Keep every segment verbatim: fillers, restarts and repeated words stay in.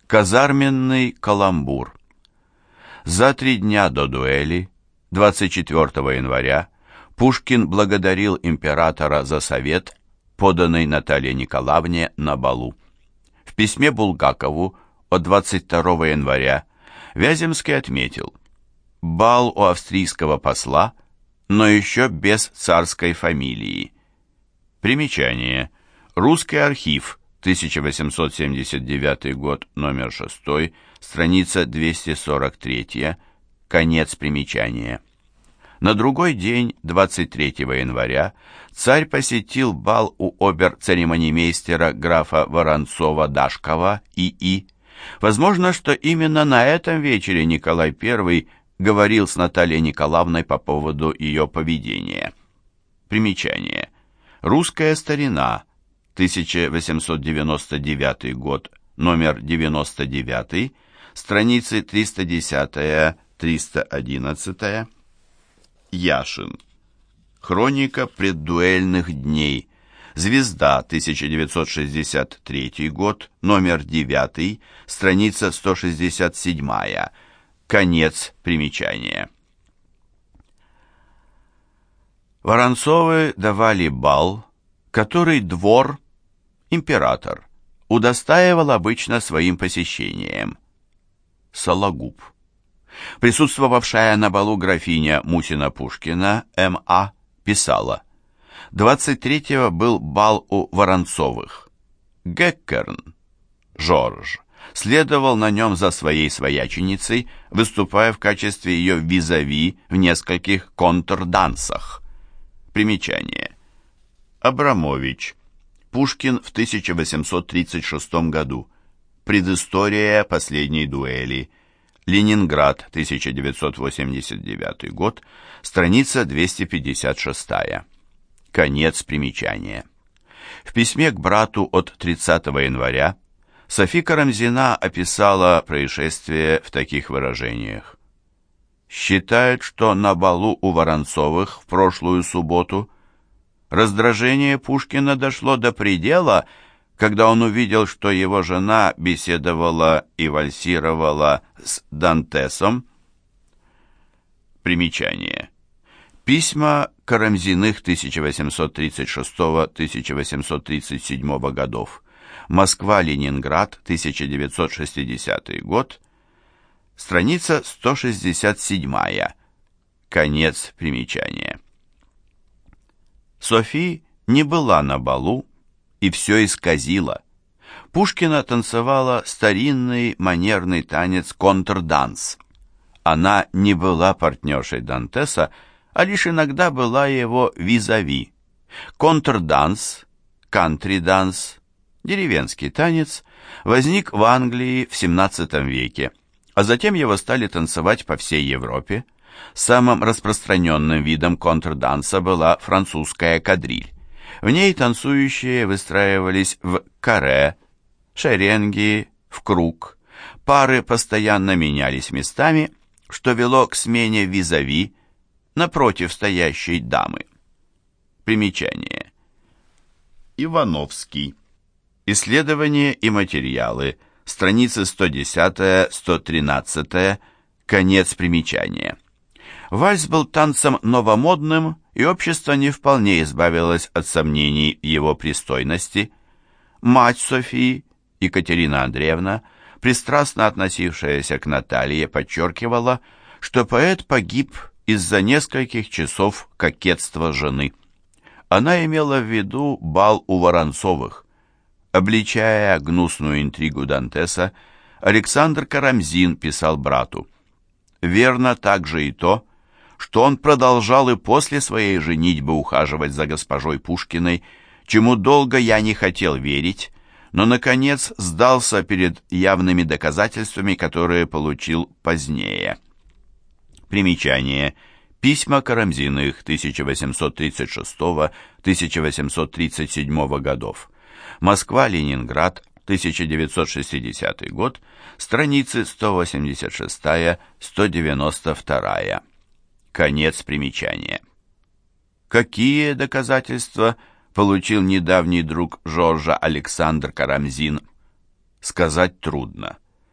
Казарменный каламбур. За три дня до дуэли, двадцать четвёртого января, Пушкин благодарил императора за совет, поданный Наталье Николаевне на балу. В письме Булгакову от двадцать второго января Вяземский отметил: «Бал у австрийского посла, но еще без царской фамилии». Примечание. Русский архив, тысяча восемьсот семьдесят девятый год, номер шесть, страница двести сорок три, конец примечания. На другой день, двадцать третьего января, царь посетил бал у обер-церемонимейстера графа Воронцова-Дашкова И И Возможно, что именно на этом вечере Николай Первый говорил с Натальей Николаевной по поводу ее поведения. Примечание. Русская старина, тысяча восемьсот девяносто девятый год, номер девяносто девять, страницы триста десять — триста одиннадцать. Яшин. Хроника преддуэльных дней. Звезда, тысяча девятьсот шестьдесят третий год, номер девять, страница сто шестьдесят семь. Конец примечания. Воронцовы давали бал, который двор, император, удостаивал обычно своим посещением. Сологуб. Присутствовавшая на балу графиня Мусина-Пушкина М А писала: двадцать третьего был бал у Воронцовых. Геккерн, Жорж, следовал на нем за своей свояченицей, выступая в качестве ее визави в нескольких контрдансах. Примечание. Абрамович. Пушкин в тысяча восемьсот тридцать шестом году. Предыстория последней дуэли. Ленинград, тысяча девятьсот восемьдесят девятый год, страница двести пятьдесят шесть. Конец примечания. В письме к брату от тридцатого января Софья Карамзина описала происшествие в таких выражениях. Считает, что на балу у Воронцовых в прошлую субботу раздражение Пушкина дошло до предела, когда он увидел, что его жена беседовала и вальсировала с Дантесом. Примечание. Письма Карамзиных тысяча восемьсот тридцать шестого — тысяча восемьсот тридцать седьмого годов. Москва-Ленинград, тысяча девятьсот шестидесятый год. Страница сто шестьдесят семь. Конец примечания. Софи не была на балу и все исказила. Пушкина танцевала старинный манерный танец контрданс. Она не была партнершей Дантеса, а лишь иногда была его визави. Контрданс, кантри-данс, деревенский танец, возник в Англии в семнадцатом веке, а затем его стали танцевать по всей Европе. Самым распространенным видом контрданса была французская кадриль. В ней танцующие выстраивались в каре, шеренги, в круг. Пары постоянно менялись местами, что вело к смене визави напротив стоящей дамы. Примечание. Ивановский. Исследования и материалы. Страницы сто десять — сто тринадцать. Конец примечания. Вальс был танцем новомодным, и общество не вполне избавилось от сомнений в его пристойности. Мать Софии, Екатерина Андреевна, пристрастно относившаяся к Наталье, подчеркивала, что поэт погиб из-за нескольких часов кокетства жены. Она имела в виду бал у Воронцовых. Обличая гнусную интригу Дантеса, Александр Карамзин писал брату: «Верно также и то, что он продолжал и после своей женитьбы ухаживать за госпожой Пушкиной, чему долго я не хотел верить, но, наконец, сдался перед явными доказательствами, которые получил позднее». Примечание. Письма Карамзиных тысяча восемьсот тридцать шестого — тысяча восемьсот тридцать седьмого годов. Москва-Ленинград, тысяча девятьсот шестидесятый год, страницы сто восемьдесят шесть — сто девяносто два. Конец примечания. Какие доказательства получил недавний друг Жоржа Александр Карамзин, сказать трудно.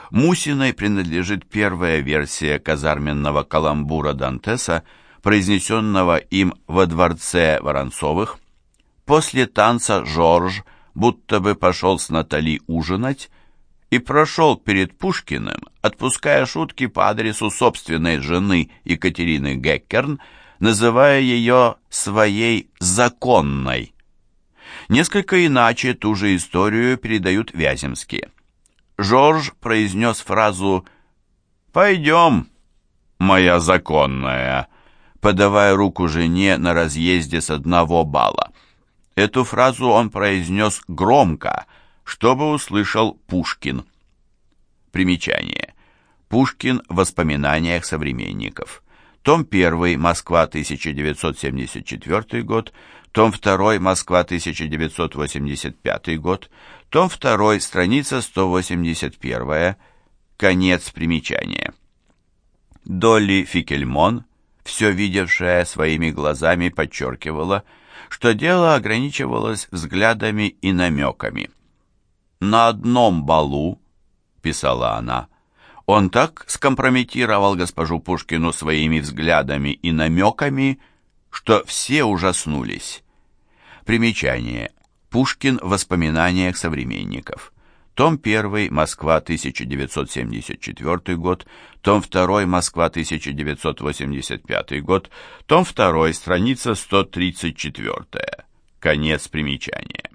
Мусиной принадлежит первая версия казарменного каламбура Дантеса, произнесенного им во дворце Воронцовых. После танца Жорж будто бы пошел с Натали ужинать и прошел перед Пушкиным, отпуская шутки по адресу собственной жены Екатерины Геккерн, называя ее своей «законной». Несколько иначе ту же историю передают вяземские. Жорж произнес фразу «Пойдем, моя законная», подавая руку жене на разъезде с одного бала. Эту фразу он произнес громко, чтобы услышал Пушкин. Примечание. Пушкин в воспоминаниях современников. Том первый, Москва, тысяча девятьсот семьдесят четвёртый год. Том второй, Москва, тысяча девятьсот восемьдесят пятый год. Том второй, страница сто восемьдесят первая. Конец примечания. Долли Фикельмон, все видевшая своими глазами, подчеркивала, что дело ограничивалось взглядами и намеками. «На одном балу», — писала она, — «он так скомпрометировал госпожу Пушкину своими взглядами и намеками, что все ужаснулись». Примечание. Пушкин в воспоминаниях современников. Том первый, Москва, тысяча девятьсот семьдесят четвёртый год. Том второй, Москва, тысяча девятьсот восемьдесят пятый год. Том второй, страница сто тридцать четвёртая. Конец примечания.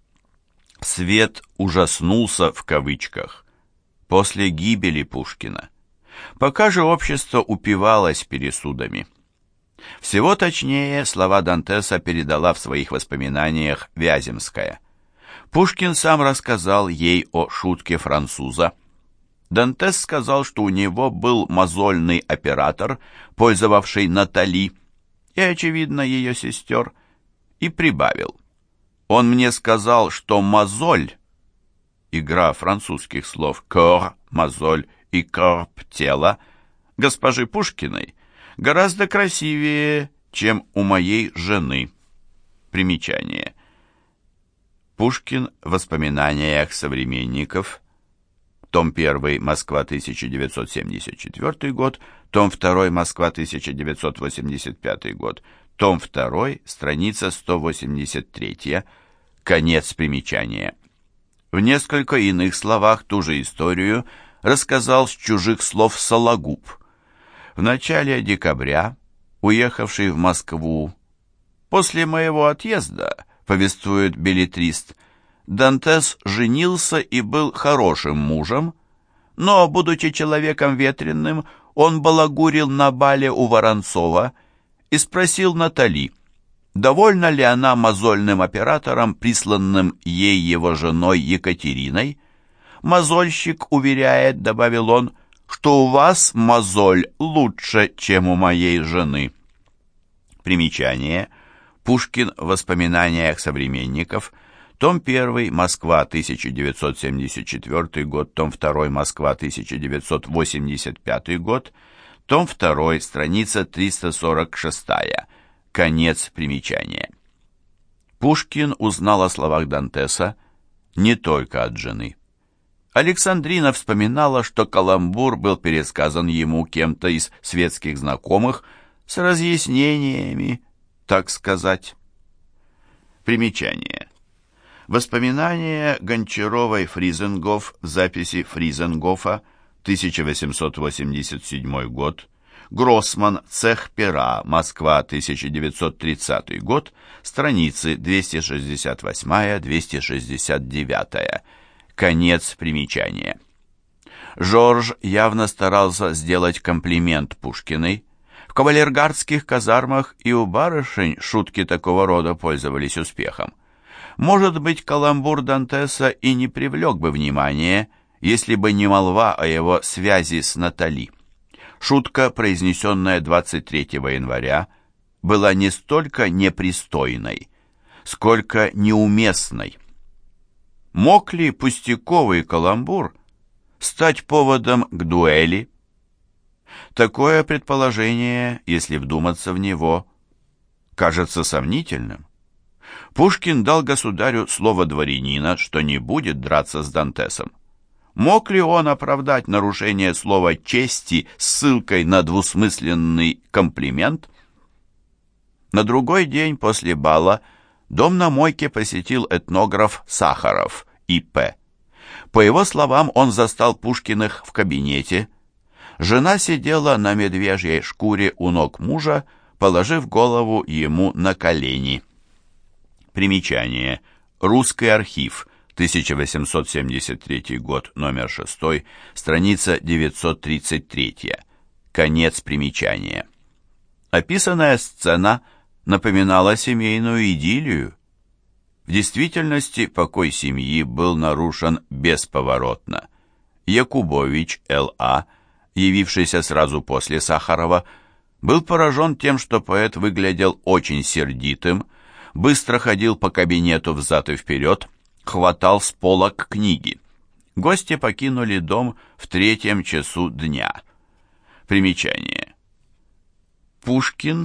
Свет ужаснулся в кавычках после гибели Пушкина. Пока же общество упивалось пересудами. Всего точнее слова Дантеса передала в своих воспоминаниях Вяземская. Пушкин сам рассказал ей о шутке француза. Дантес сказал, что у него был мозольный оператор, пользовавший Натали, и, очевидно, ее сестер, и прибавил. Он мне сказал, что мозоль, игра французских слов «кор», «мозоль» и «корп» — тело, госпожи Пушкиной, гораздо красивее, чем у моей жены. Примечание. Пушкин в воспоминаниях современников. Том первый, Москва, тысяча девятьсот семьдесят четвёртый год. Том второй, Москва, тысяча девятьсот восемьдесят пятый год. Том второй, страница сто восемьдесят третья. Конец примечания. В несколько иных словах ту же историю рассказал с чужих слов Сологуб. В начале декабря, уехавший в Москву, после моего отъезда, повествует беллетрист, Дантес женился и был хорошим мужем, но, будучи человеком ветреным, он балагурил на бале у Воронцова и спросил Натали, довольна ли она мозольным оператором, присланным ей его женой Екатериной. «Мозольщик уверяет, — добавил он, — что у вас мозоль лучше, чем у моей жены». Примечание. Пушкин в воспоминаниях современников. Том первый, Москва, тысяча девятьсот семьдесят четвёртый год. Том второй, Москва, тысяча девятьсот восемьдесят пятый год. Том второй, страница триста сорок шестая. Конец примечания. Пушкин узнал о словах Дантеса не только от жены. Александрина вспоминала, что каламбур был пересказан ему кем-то из светских знакомых с разъяснениями, так сказать. Примечание. Воспоминания Гончаровой-Фризенгоф в записи Фризенгофа, тысяча восемьсот восемьдесят седьмой год, Гроссман, цех пера, Москва, тысяча девятьсот тридцатый год, страницы двести шестьдесят восемь — двести шестьдесят девять. Конец примечания. Жорж явно старался сделать комплимент Пушкиной. В кавалергардских казармах и у барышень шутки такого рода пользовались успехом. Может быть, каламбур Дантеса и не привлек бы внимания, если бы не молва о его связи с Натали. Шутка, произнесенная двадцать третьего января, была не столько непристойной, сколько неуместной. Мог ли пустяковый каламбур стать поводом к дуэли? Такое предположение, если вдуматься в него, кажется сомнительным. Пушкин дал государю слово дворянина, что не будет драться с Дантесом. Мог ли он оправдать нарушение слова чести ссылкой на двусмысленный комплимент? На другой день после бала дом на Мойке посетил этнограф Сахаров, И П По его словам, он застал Пушкиных в кабинете. Жена сидела на медвежьей шкуре у ног мужа, положив голову ему на колени. Примечание. Русский архив. тысяча восемьсот семьдесят третий год, номер шесть, страница девятьсот тридцать три. Конец примечания. Описанная сцена напоминала семейную идиллию. В действительности покой семьи был нарушен бесповоротно. Якубович Л А, явившийся сразу после Сахарова, был поражен тем, что поэт выглядел очень сердитым, быстро ходил по кабинету взад и вперед, хватал с полок книги. Гости покинули дом в третьем часу дня. Примечание. Пушкин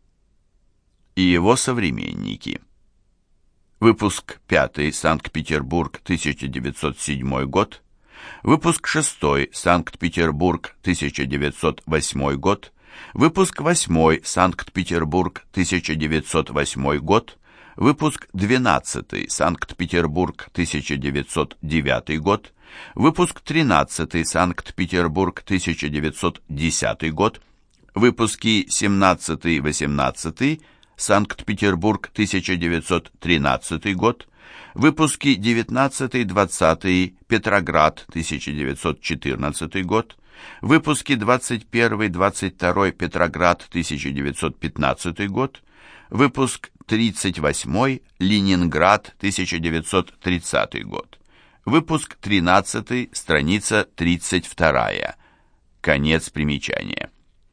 и его современники. Выпуск пятый, Санкт-Петербург, тысяча девятьсот седьмой год. Выпуск шестой, Санкт-Петербург, тысяча девятьсот восьмой год. Выпуск восьмой, Санкт-Петербург, тысяча девятьсот восьмой год. Выпуск двенадцатый, Санкт-Петербург, тысяча девятьсот девятый год. Выпуск тринадцатый, Санкт-Петербург, тысяча девятьсот десятый год. Выпуски семнадцатый-восемнадцатый, Санкт-Петербург, тысяча девятьсот тринадцатый год. Выпуски девятнадцатый-двадцатый, Петроград, тысяча девятьсот четырнадцатый год. Выпуски двадцать первый-двадцать второй, Петроград, тысяча девятьсот пятнадцатый год. Выпуск тридцать восьмой, Ленинград, тысяча девятьсот тридцатый год. Выпуск тринадцатый, страница тридцать вторая. Конец примечания.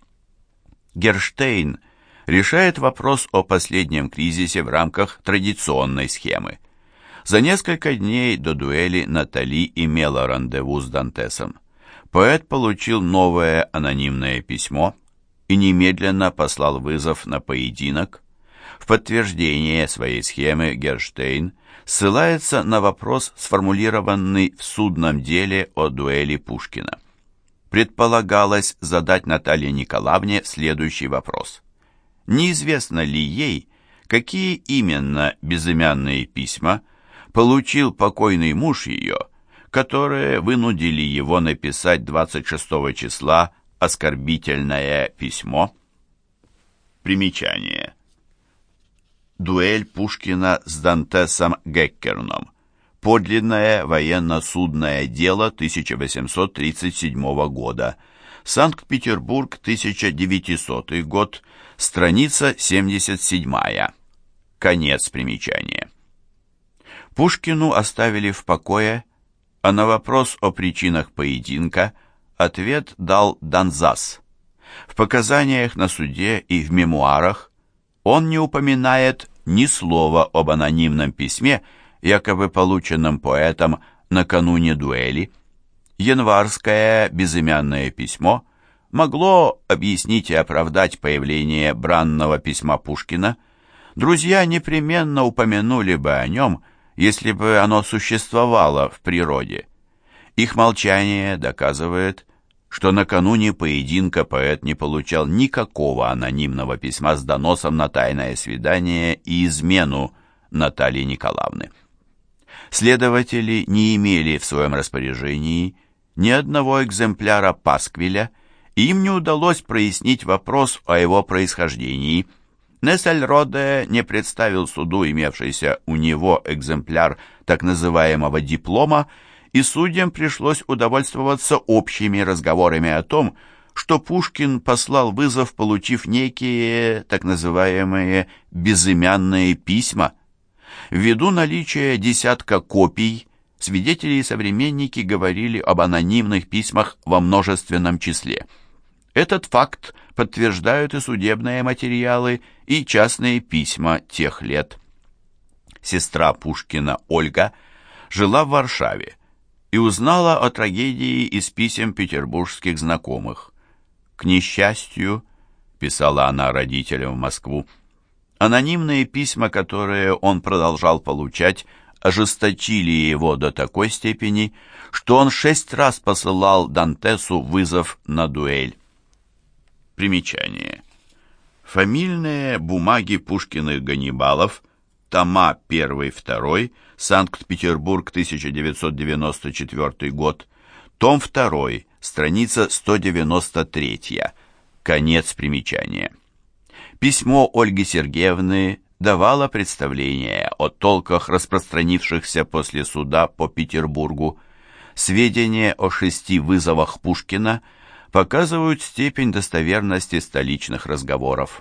Герштейн решает вопрос о последнем кризисе в рамках традиционной схемы. За несколько дней до дуэли Натали имела рандеву с Дантесом. Поэт получил новое анонимное письмо и немедленно послал вызов на поединок. В подтверждение своей схемы Герштейн ссылается на вопрос, сформулированный в судном деле о дуэли Пушкина. Предполагалось задать Наталье Николаевне следующий вопрос. Неизвестно ли ей, какие именно безымянные письма получил покойный муж ее, которые вынудили его написать двадцать шестого числа оскорбительное письмо? Примечание. Дуэль Пушкина с Дантесом Геккерном. Подлинное военно-судное дело тысяча восемьсот тридцать седьмого года. Санкт-Петербург, тысяча девятисотый год. Страница семьдесят седьмая. Конец примечания. Пушкину оставили в покое, а на вопрос о причинах поединка ответ дал Донзас. В показаниях на суде и в мемуарах он не упоминает ни слова об анонимном письме, якобы полученном поэтом накануне дуэли. Январское безымянное письмо могло объяснить и оправдать появление бранного письма Пушкина. Друзья непременно упомянули бы о нем, если бы оно существовало в природе. Их молчание доказывает, что накануне поединка поэт не получал никакого анонимного письма с доносом на тайное свидание и измену Натальи Николаевны. Следователи не имели в своем распоряжении ни одного экземпляра пасквиля, и им не удалось прояснить вопрос о его происхождении. Нессельроде не представил суду имевшийся у него экземпляр так называемого диплома, и судьям пришлось удовольствоваться общими разговорами о том, что Пушкин послал вызов, получив некие так называемые безымянные письма. Ввиду наличия десятка копий, свидетели и современники говорили об анонимных письмах во множественном числе. Этот факт подтверждают и судебные материалы, и частные письма тех лет. Сестра Пушкина Ольга жила в Варшаве и узнала о трагедии из писем петербургских знакомых. «К несчастью», — писала она родителям в Москву, анонимные письма, которые он продолжал получать, ожесточили его до такой степени, что он шесть раз посылал Дантесу вызов на дуэль. Примечание. Фамильные бумаги Пушкиных Ганнибалов, тома один-два, Санкт-Петербург, тысяча девятьсот девяносто четвёртый год, том два, страница сто девяносто три, конец примечания. Письмо Ольги Сергеевны давало представление о толках, распространившихся после суда по Петербургу. Сведения о шести вызовах Пушкина показывают степень достоверности столичных разговоров.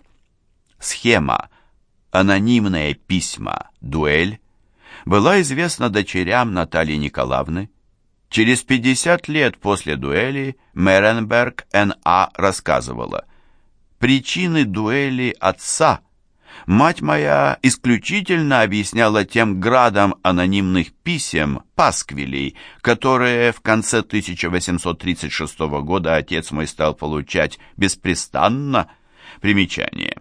Схема «Анонимные письма. Дуэль» была известна дочерям Натальи Николаевны. Через пятьдесят лет после дуэли Меренберг Н А рассказывала: «Причины дуэли отца мать моя исключительно объясняла тем градом анонимных писем, пасквилей, которые в конце тысяча восемьсот тридцать шестого года отец мой стал получать беспрестанно». Примечание.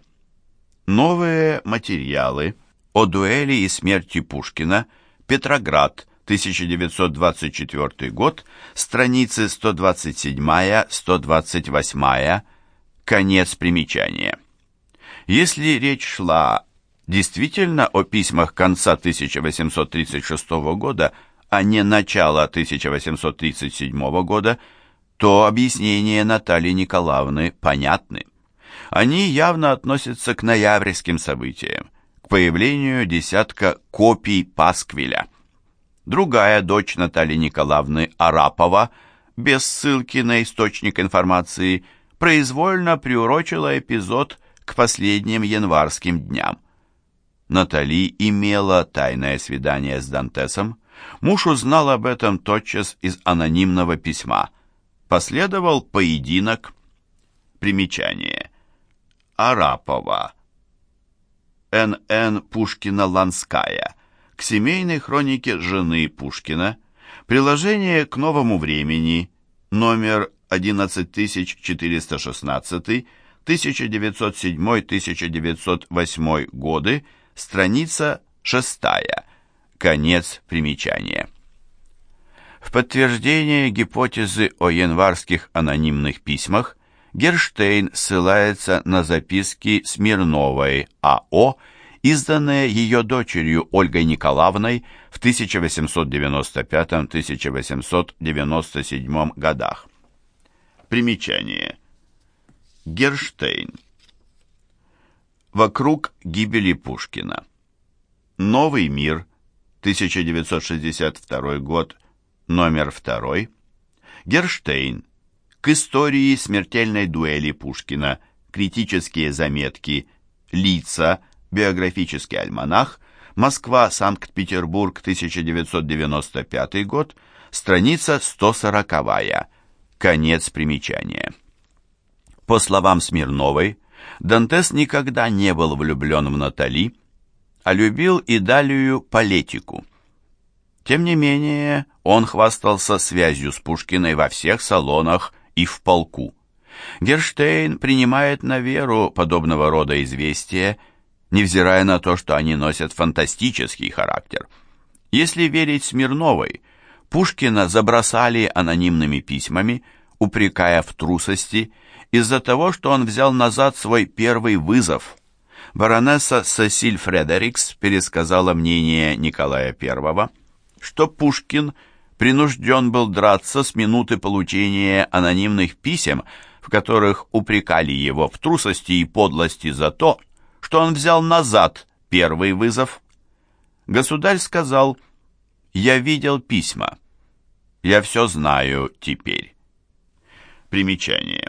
Новые материалы о дуэли и смерти Пушкина. Петроград, тысяча девятьсот двадцать четвёртый год, страницы сто двадцать семь - сто двадцать восемь, конец примечания. Если речь шла действительно о письмах конца тысяча восемьсот тридцать шестого года, а не начала тысяча восемьсот тридцать седьмого года, то объяснения Натальи Николаевны понятны. Они явно относятся к ноябрьским событиям, к появлению десятка копий пасквиля. Другая дочь Натальи Николаевны, Арапова, без ссылки на источник информации, произвольно приурочила эпизод к последним январским дням. Натали имела тайное свидание с Дантесом. Муж узнал об этом тотчас из анонимного письма. Последовал поединок. Примечание. Арапова. Н Н Пушкина-Ланская. К семейной хронике жены Пушкина. Приложение к новому времени. Номер одиннадцать тысяч четыреста шестнадцать, тысяча девятьсот седьмой — тысяча девятьсот восьмой годы, страница шестая, конец примечания. В подтверждение гипотезы о январских анонимных письмах Герштейн ссылается на записки Смирновой А О, изданные ее дочерью Ольгой Николаевной в тысяча восемьсот девяносто пятом — тысяча восемьсот девяносто седьмом годах. Примечание. Герштейн. Вокруг гибели Пушкина. Новый мир, тысяча девятьсот шестьдесят второй год, номер два. Герштейн. К истории смертельной дуэли Пушкина. Критические заметки. Лица. Биографический альманах. Москва, Санкт-Петербург, тысяча девятьсот девяносто пятый год. Страница сто сороковая. Конец примечания. По словам Смирновой, Дантес никогда не был влюблен в Натали, а любил Идалию Палетику. Тем не менее, он хвастался связью с Пушкиной во всех салонах и в полку. Герштейн принимает на веру подобного рода известия, невзирая на то, что они носят фантастический характер. Если верить Смирновой, Пушкина забросали анонимными письмами, упрекая в трусости, из-за того, что он взял назад свой первый вызов. Баронесса Сесиль Фредерикс пересказала мнение Николая Первого, что Пушкин принужден был драться с минуты получения анонимных писем, в которых упрекали его в трусости и подлости за то, что он взял назад первый вызов. Государь сказал: «Я видел письма. Я все знаю теперь». Примечание.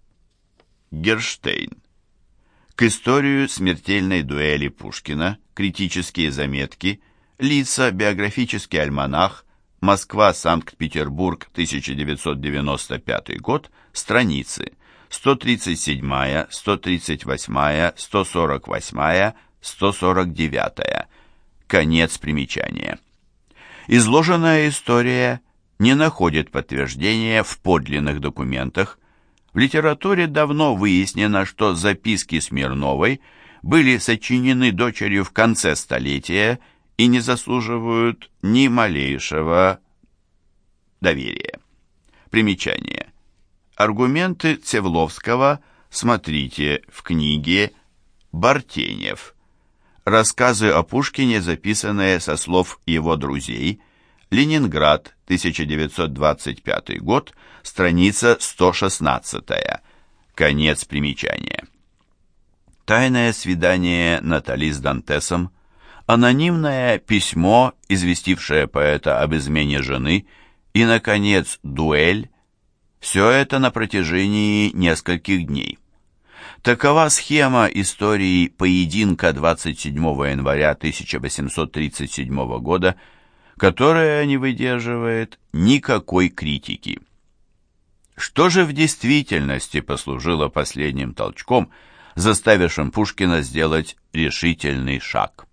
Герштейн. К историю смертельной дуэли Пушкина. Критические заметки. Лица. Биографический альманах. Москва, Санкт-Петербург, тысяча девятьсот девяносто пятый год. Страницы сто тридцать семь, сто тридцать восемь, сто сорок восемь, сто сорок девять. Конец примечания. Изложенная история не находит подтверждения в подлинных документах. В литературе давно выяснено, что записки Смирновой были сочинены дочерью в конце столетия и не заслуживают ни малейшего доверия. Примечание. Аргументы Цевловского смотрите в книге «Бартенев». Рассказы о Пушкине, записанные со слов его друзей. Ленинград, тысяча девятьсот двадцать пятый год, страница сто шестнадцатая. Конец примечания. Тайное свидание Натали с Дантесом, анонимное письмо, известившее поэта об измене жены, и, наконец, дуэль – все это на протяжении нескольких дней. Такова схема истории поединка двадцать седьмого января тысяча восемьсот тридцать седьмого года, которая не выдерживает никакой критики. Что же в действительности послужило последним толчком, заставившим Пушкина сделать решительный шаг?